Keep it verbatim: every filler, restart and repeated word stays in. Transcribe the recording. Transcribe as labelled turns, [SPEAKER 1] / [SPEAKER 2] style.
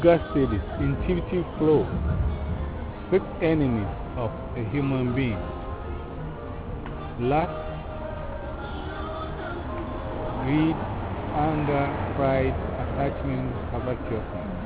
[SPEAKER 1] Yoga studies intuitive flow, six enemies of a human being: lust, greed, anger, pride, attachment, covetousness.